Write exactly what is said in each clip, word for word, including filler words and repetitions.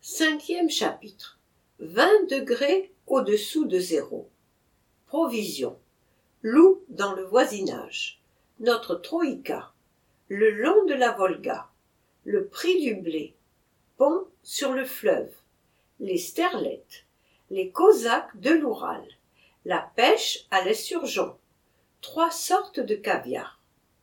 Cinquième chapitre. Vingt degrés au-dessous de zéro. Provisions. Loup dans le voisinage. Notre troïka. Le long de la Volga. Le prix du blé. Pont sur le fleuve. Les sterlettes. Les cosaques de l'Oural. La pêche à l'esturgeon. Trois sortes de caviar.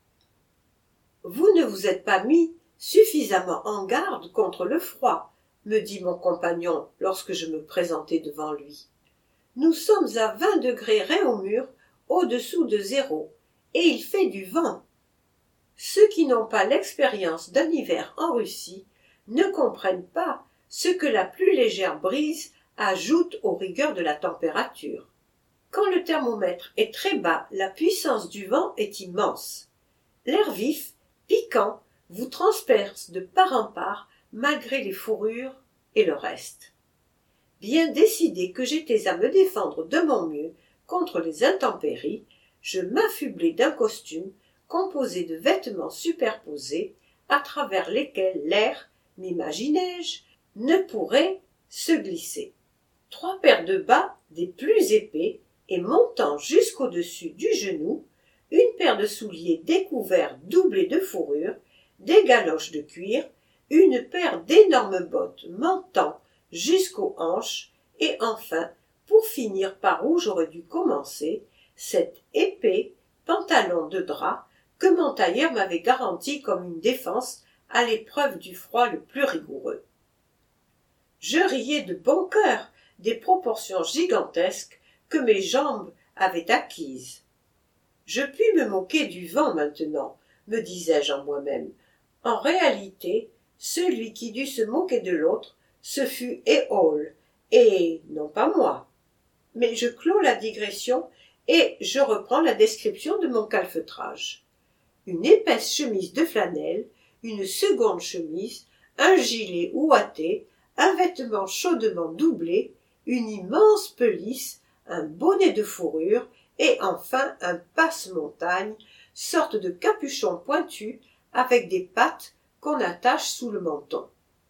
Vous ne vous êtes pas mis suffisamment en garde contre le froid, me dit mon compagnon lorsque je me présentai devant lui. Nous sommes à vingt degrés Réaumur au-dessous de zéro, et il fait du vent. Ceux qui n'ont pas l'expérience d'un hiver en Russie ne comprennent pas ce que la plus légère brise ajoute aux rigueurs de la température. Quand le thermomètre est très bas, la puissance du vent est immense. L'air vif, piquant, vous transperce de part en part malgré les fourrures et le reste. Bien décidé que j'étais à me défendre de mon mieux contre les intempéries, je m'affublai d'un costume composé de vêtements superposés à travers lesquels l'air, m'imaginai-je, ne pourrait se glisser. Trois paires de bas des plus épais et montant jusqu'au-dessus du genou, une paire de souliers découverts doublés de fourrure, des galoches de cuir, une paire d'énormes bottes montant jusqu'aux hanches, et enfin, pour finir par où j'aurais dû commencer, cet épais pantalon de drap que mon tailleur m'avait garanti comme une défense à l'épreuve du froid le plus rigoureux. Je riais de bon cœur des proportions gigantesques que mes jambes avaient acquises. Je puis me moquer du vent maintenant, me disais-je en moi-même. En réalité, celui qui dut se moquer de l'autre, ce fut Éole, et non pas moi. Mais je clos la digression et je reprends la description de mon calfeutrage. Une épaisse chemise de flanelle, une seconde chemise, un gilet ouaté, un vêtement chaudement doublé, une immense pelisse, un bonnet de fourrure et enfin un passe-montagne, sorte de capuchon pointu avec des pattes qu'on attache sous le menton.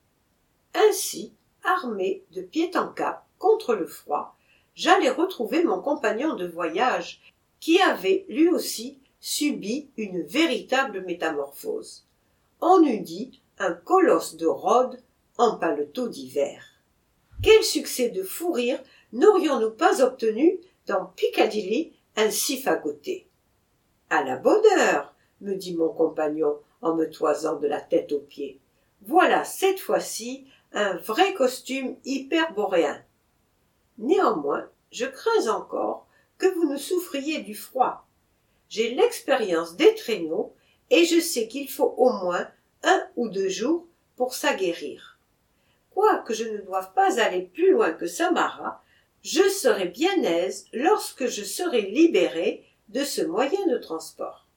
Ainsi, armé de pied en cap contre le froid, j'allais retrouver mon compagnon de voyage qui avait lui aussi subi une véritable métamorphose. On eût dit un colosse de Rhodes en paletot d'hiver. Quel succès de fou rire n'aurions-nous pas obtenu dans Piccadilly ainsi fagoté? À la bonne heure, me dit mon compagnon en me toisant de la tête aux pieds. Voilà cette fois-ci un vrai costume hyperboréen. Néanmoins, je crains encore que vous ne souffriez du froid. J'ai l'expérience des traîneaux et je sais qu'il faut au moins un ou deux jours pour s'aguerrir. Quoique je ne doive pas aller plus loin que Samara, je serai bien aise lorsque je serai libéré de ce moyen de transport.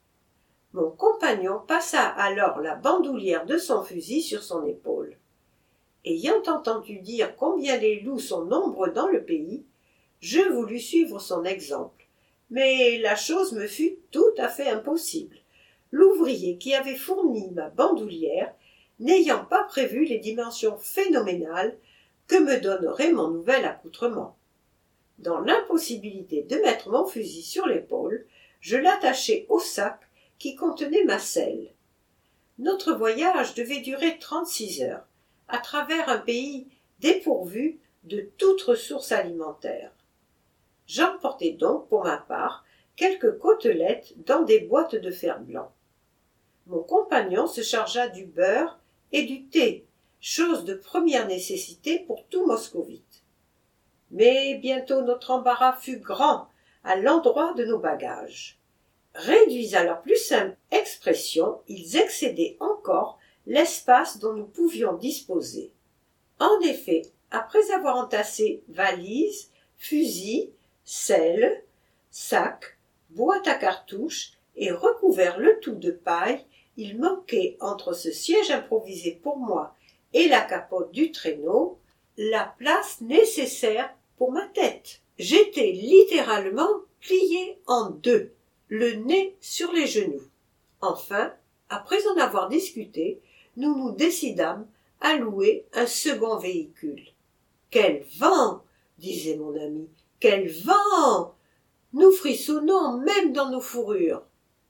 Mon compagnon passa alors la bandoulière de son fusil sur son épaule. Ayant entendu dire combien les loups sont nombreux dans le pays, je voulus suivre son exemple, mais la chose me fut tout à fait impossible, l'ouvrier qui avait fourni ma bandoulière n'ayant pas prévu les dimensions phénoménales que me donnerait mon nouvel accoutrement. Dans l'impossibilité de mettre mon fusil sur l'épaule, je l'attachai au sac qui contenait ma selle. Notre voyage devait durer trente-six heures, à travers un pays dépourvu de toute ressource alimentaire. J'emportai donc, pour ma part, quelques côtelettes dans des boîtes de fer-blanc. Mon compagnon se chargea du beurre et du thé, chose de première nécessité pour tout moscovite. Mais bientôt notre embarras fut grand à l'endroit de nos bagages. Réduits à leur plus simple expression, ils excédaient encore l'espace dont nous pouvions disposer. En effet, après avoir entassé valises, fusils, selles, sacs, boîtes à cartouches et recouvert le tout de paille, il manquait entre ce siège improvisé pour moi et la capote du traîneau la place nécessaire pour ma tête. J'étais littéralement plié en deux, le nez sur les genoux. Enfin, après en avoir discuté, nous nous décidâmes à louer un second véhicule. « Quel vent !» disait mon ami. « Quel vent ! Nous frissonnons même dans nos fourrures. »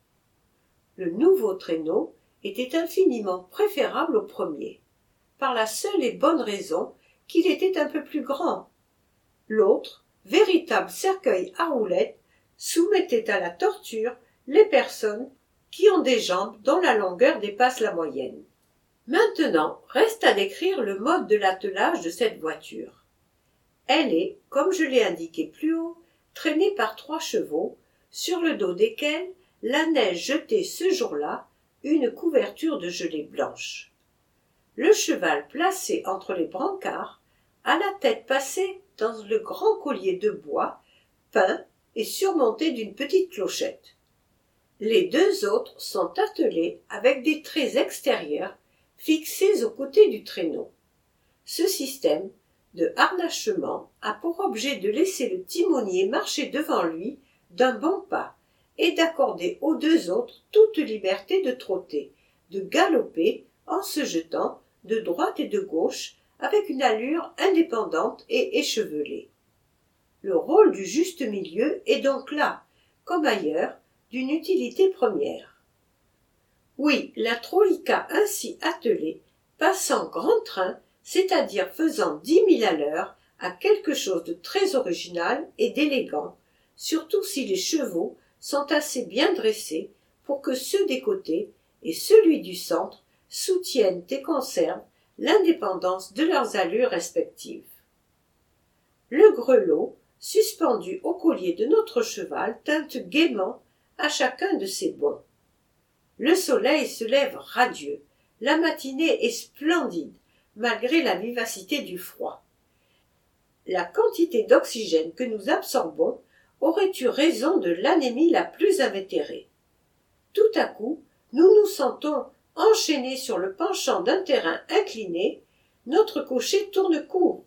Le nouveau traîneau était infiniment préférable au premier, par la seule et bonne raison qu'il était un peu plus grand. L'autre, véritable cercueil à roulettes, soumettait à la torture les personnes qui ont des jambes dont la longueur dépasse la moyenne. Maintenant, reste à décrire le mode de l'attelage de cette voiture. Elle est, comme je l'ai indiqué plus haut, traînée par trois chevaux, sur le dos desquels la neige jetait ce jour-là une couverture de gelée blanche. Le cheval placé entre les brancards a la tête passée dans le grand collier de bois peint et surmonté d'une petite clochette. Les deux autres sont attelés avec des traits extérieurs fixés aux côtés du traîneau. Ce système de harnachement a pour objet de laisser le timonier marcher devant lui d'un bon pas et d'accorder aux deux autres toute liberté de trotter, de galoper en se jetant de droite et de gauche avec une allure indépendante et échevelée. Le rôle du juste milieu est donc là, comme ailleurs, d'une utilité première. Oui, la troïka ainsi attelée, passant grand train, c'est-à-dire faisant dix milles à l'heure, a quelque chose de très original et d'élégant, surtout si les chevaux sont assez bien dressés pour que ceux des côtés et celui du centre soutiennent et conservent l'indépendance de leurs allures respectives. Le grelot, suspendu au collier de notre cheval, tinte gaiement à chacun de ses bonds. Le soleil se lève radieux, la matinée est splendide, malgré la vivacité du froid. La quantité d'oxygène que nous absorbons aurait eu raison de l'anémie la plus invétérée. Tout à coup, nous nous sentons enchaînés sur le penchant d'un terrain incliné, notre cocher tourne court.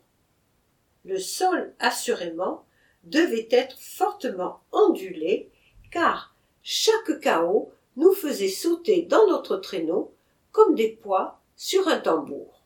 Le sol, assurément, devait être fortement ondulé, car chaque cahot nous faisait sauter dans notre traîneau comme des poids sur un tambour.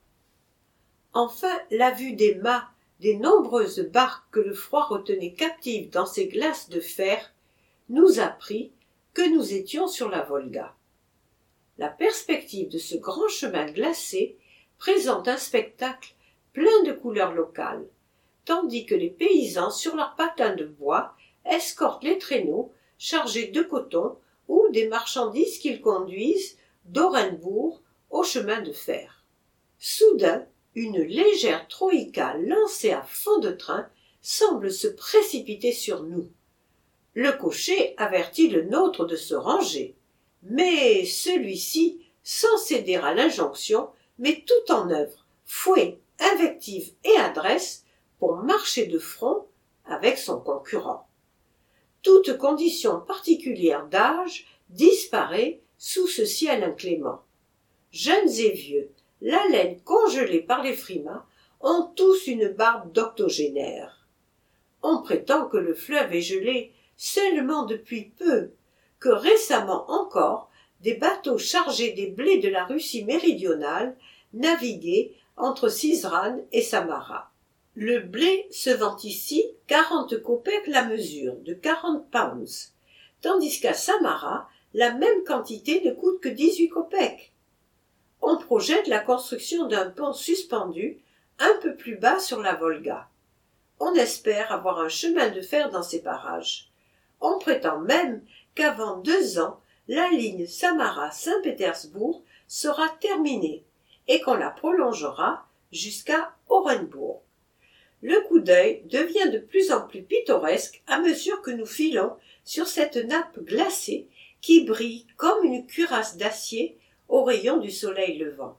Enfin, la vue des mâts des nombreuses barques que le froid retenait captives dans ces glaces de fer nous apprit que nous étions sur la Volga. La perspective de ce grand chemin glacé présente un spectacle plein de couleurs locales, tandis que les paysans sur leurs patins de bois escortent les traîneaux chargés de coton ou des marchandises qu'ils conduisent d'Orenbourg au chemin de fer. Soudain, une légère troïka lancée à fond de train semble se précipiter sur nous. Le cocher avertit le nôtre de se ranger, mais celui-ci, sans céder à l'injonction, met tout en œuvre, fouet, invective et adresse pour marcher de front avec son concurrent. Toute condition particulière d'âge disparaît sous ce ciel inclément. Jeunes et vieux, la laine congelée par les frimas, ont tous une barbe d'octogénaire. On prétend que le fleuve est gelé seulement depuis peu, que récemment encore des bateaux chargés des blés de la Russie méridionale naviguaient entre Sizran et Samara. Le blé se vend ici quarante kopecks la mesure, de quarante pounds, tandis qu'à Samara, la même quantité ne coûte que dix-huit kopecks. On projette la construction d'un pont suspendu un peu plus bas sur la Volga. On espère avoir un chemin de fer dans ces parages. On prétend même qu'avant deux ans, la ligne Samara-Saint-Pétersbourg sera terminée et qu'on la prolongera jusqu'à Orenbourg. Le coup d'œil devient de plus en plus pittoresque à mesure que nous filons sur cette nappe glacée qui brille comme une cuirasse d'acier aux rayons du soleil levant.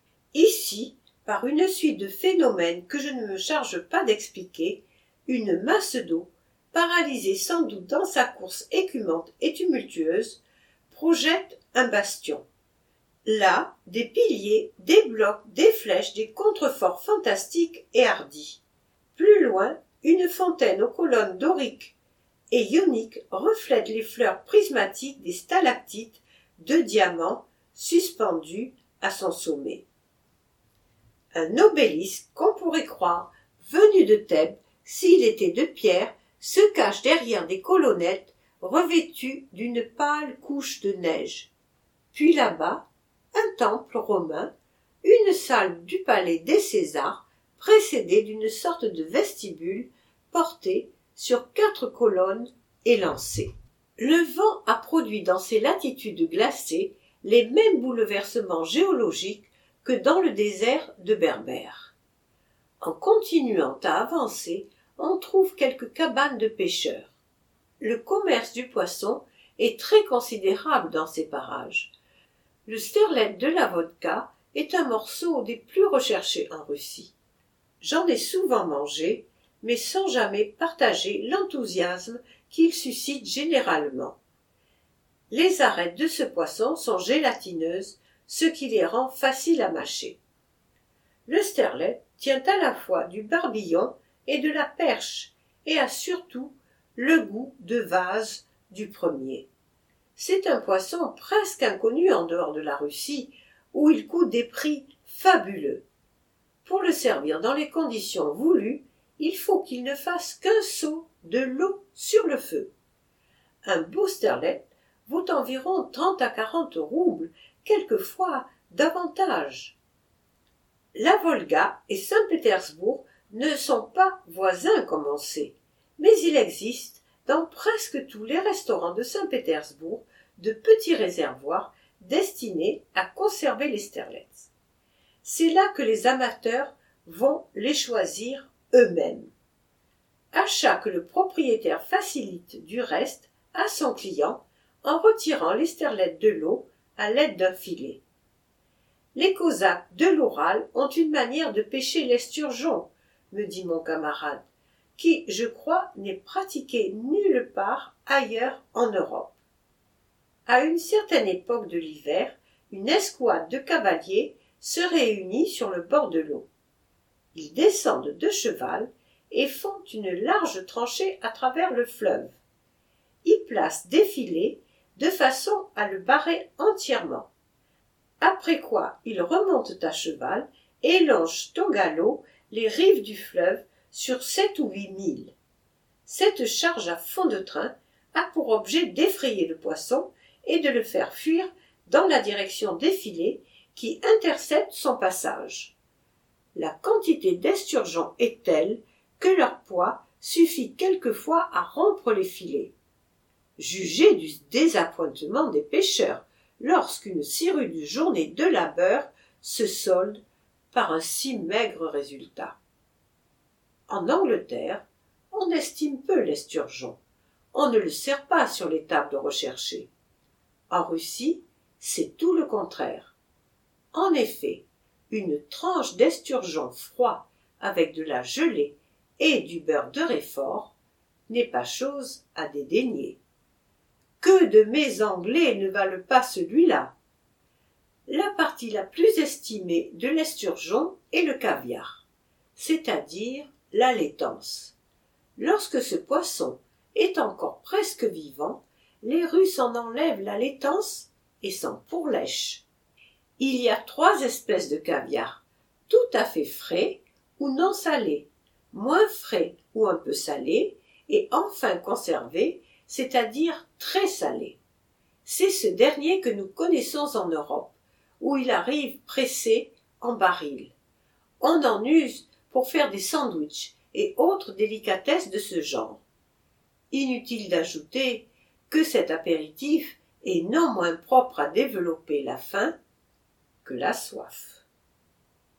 Ici, par une suite de phénomènes que je ne me charge pas d'expliquer, une masse d'eau, paralysée sans doute dans sa course écumante et tumultueuse, projette un bastion. Là, des piliers, des blocs, des flèches, des contreforts fantastiques et hardis. Plus loin, une fontaine aux colonnes doriques et ioniques reflète les fleurs prismatiques des stalactites de diamants suspendus à son sommet. Un obélisque qu'on pourrait croire venu de Thèbes s'il était de pierre se cache derrière des colonnettes revêtues d'une pâle couche de neige. Puis là-bas, un temple romain, une salle du palais des Césars, précédée d'une sorte de vestibule porté sur quatre colonnes élancées. Le vent a produit dans ces latitudes glacées les mêmes bouleversements géologiques que dans le désert de Berbère. En continuant à avancer, on trouve quelques cabanes de pêcheurs. Le commerce du poisson est très considérable dans ces parages. Le sterlet de la vodka est un morceau des plus recherchés en Russie. J'en ai souvent mangé, mais sans jamais partager l'enthousiasme qu'il suscite généralement. Les arêtes de ce poisson sont gélatineuses, ce qui les rend faciles à mâcher. Le sterlet tient à la fois du barbillon et de la perche, et a surtout le goût de vase du premier. C'est un poisson presque inconnu en dehors de la Russie, où il coûte des prix fabuleux. Pour le servir dans les conditions voulues, il faut qu'il ne fasse qu'un seau de l'eau sur le feu. Un beau sterlet vaut environ trente à quarante roubles, quelquefois davantage. La Volga et Saint-Pétersbourg ne sont pas voisins comme on sait, mais il existe dans presque tous les restaurants de Saint-Pétersbourg de petits réservoirs destinés à conserver les sterlets. C'est là que les amateurs vont les choisir eux-mêmes. Achat que le propriétaire facilite du reste à son client en retirant les sterlets de l'eau à l'aide d'un filet. Les Cosaques de l'Oural ont une manière de pêcher l'esturgeon, me dit mon camarade, qui, je crois, n'est pratiquée nulle part ailleurs en Europe. À une certaine époque de l'hiver, une escouade de cavaliers se réunit sur le bord de l'eau. Ils descendent de cheval et font une large tranchée à travers le fleuve. Ils placent des filets de façon à le barrer entièrement. Après quoi, ils remontent à cheval et longent au galop les rives du fleuve sur sept ou huit milles. Cette charge à fond de train a pour objet d'effrayer le poisson et de le faire fuir dans la direction des filets qui interceptent son passage. La quantité d'esturgeons est telle que leur poids suffit quelquefois à rompre les filets. Jugez du désappointement des pêcheurs lorsqu'une si rude journée de labeur se solde par un si maigre résultat. En Angleterre, on estime peu l'esturgeon. On ne le sert pas sur les tables recherchées. En Russie, c'est tout le contraire. En effet, une tranche d'esturgeon froid avec de la gelée et du beurre de Réfort n'est pas chose à dédaigner. Que de mets anglais ne valent pas celui-là? La partie la plus estimée de l'esturgeon est le caviar, c'est-à-dire la laitance. Lorsque ce poisson est encore presque vivant, les Russes en enlèvent la laitance et s'en pourlèchent. Il y a trois espèces de caviar, tout à fait frais ou non salés, moins frais ou un peu salés, et enfin conservés, c'est-à-dire très salés. C'est ce dernier que nous connaissons en Europe, où il arrive pressé en baril. On en use pour faire des sandwichs et autres délicatesses de ce genre. Inutile d'ajouter que cet apéritif est non moins propre à développer la faim que la soif.